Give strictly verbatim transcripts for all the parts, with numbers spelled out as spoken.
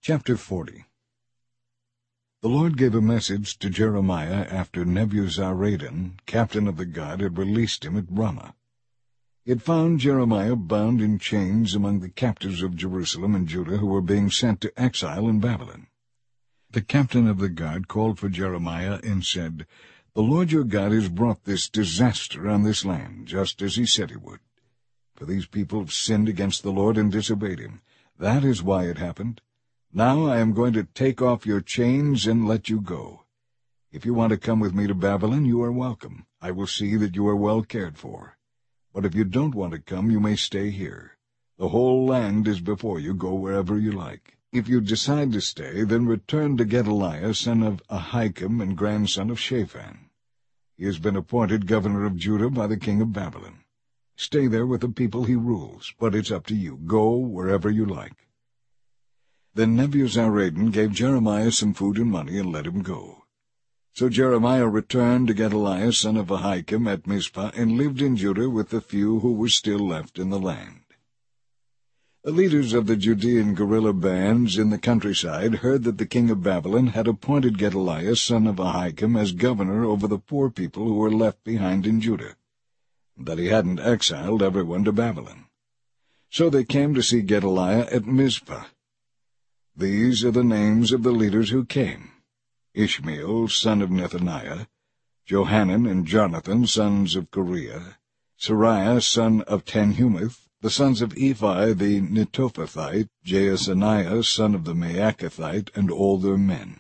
Chapter forty. The Lord gave a message to Jeremiah after Nebuzaradan, captain of the guard, had released him at Ramah. He had found Jeremiah bound in chains among the captives of Jerusalem and Judah who were being sent to exile in Babylon. The captain of the guard called for Jeremiah and said, "The Lord your God has brought this disaster on this land, just as he said he would. For these people have sinned against the Lord and disobeyed him. That is why it happened. Now I am going to take off your chains and let you go. If you want to come with me to Babylon, you are welcome. I will see that you are well cared for. But if you don't want to come, you may stay here. The whole land is before you. Go wherever you like. If you decide to stay, then return to Gedaliah, son of Ahikam and grandson of Shaphan. He has been appointed governor of Judah by the king of Babylon. Stay there with the people he rules, but it's up to you. Go wherever you like." Then Nebuzaradan gave Jeremiah some food and money and let him go. So Jeremiah returned to Gedaliah son of Ahikam at Mizpah and lived in Judah with the few who were still left in the land. The leaders of the Judean guerrilla bands in the countryside heard that the king of Babylon had appointed Gedaliah son of Ahikam as governor over the poor people who were left behind in Judah, and that he hadn't exiled everyone to Babylon. So they came to see Gedaliah at Mizpah. These are the names of the leaders who came: Ishmael, son of Nethaniah, Johanan and Jonathan, sons of Kareah, Seraiah, son of Tanhumeth, the sons of Ephi the Netophathite, Jaasaniah, son of the Maacathite, and all their men.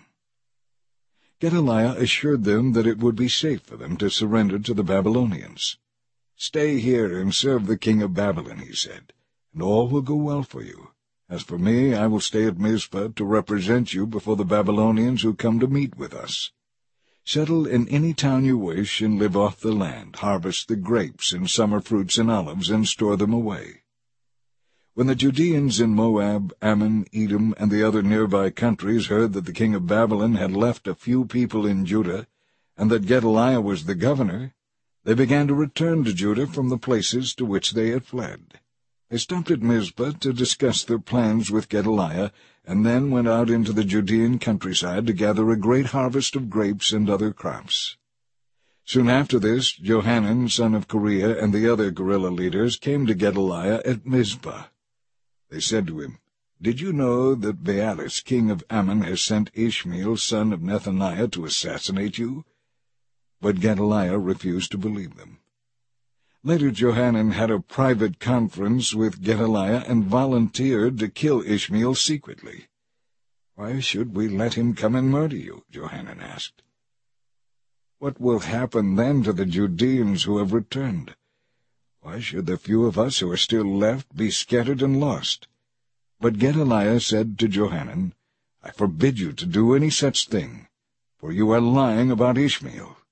Gedaliah assured them that it would be safe for them to surrender to the Babylonians. "Stay here and serve the king of Babylon," he said, "and all will go well for you. As for me, I will stay at Mizpah to represent you before the Babylonians who come to meet with us. Settle in any town you wish and live off the land, harvest the grapes and summer fruits and olives, and store them away." When the Judeans in Moab, Ammon, Edom, and the other nearby countries heard that the king of Babylon had left a few people in Judah, and that Gedaliah was the governor, they began to return to Judah from the places to which they had fled. They stopped at Mizpah to discuss their plans with Gedaliah, and then went out into the Judean countryside to gather a great harvest of grapes and other crops. Soon after this, Johanan, son of Kareah, and the other guerrilla leaders came to Gedaliah at Mizpah. They said to him, "Did you know that Baalis, king of Ammon, has sent Ishmael, son of Nethaniah, to assassinate you?" But Gedaliah refused to believe them. Later Johanan had a private conference with Gedaliah and volunteered to kill Ishmael secretly. "Why should we let him come and murder you?" Johanan asked. "What will happen then to the Judeans who have returned? Why should the few of us who are still left be scattered and lost?" But Gedaliah said to Johanan, "I forbid you to do any such thing, for you are lying about Ishmael.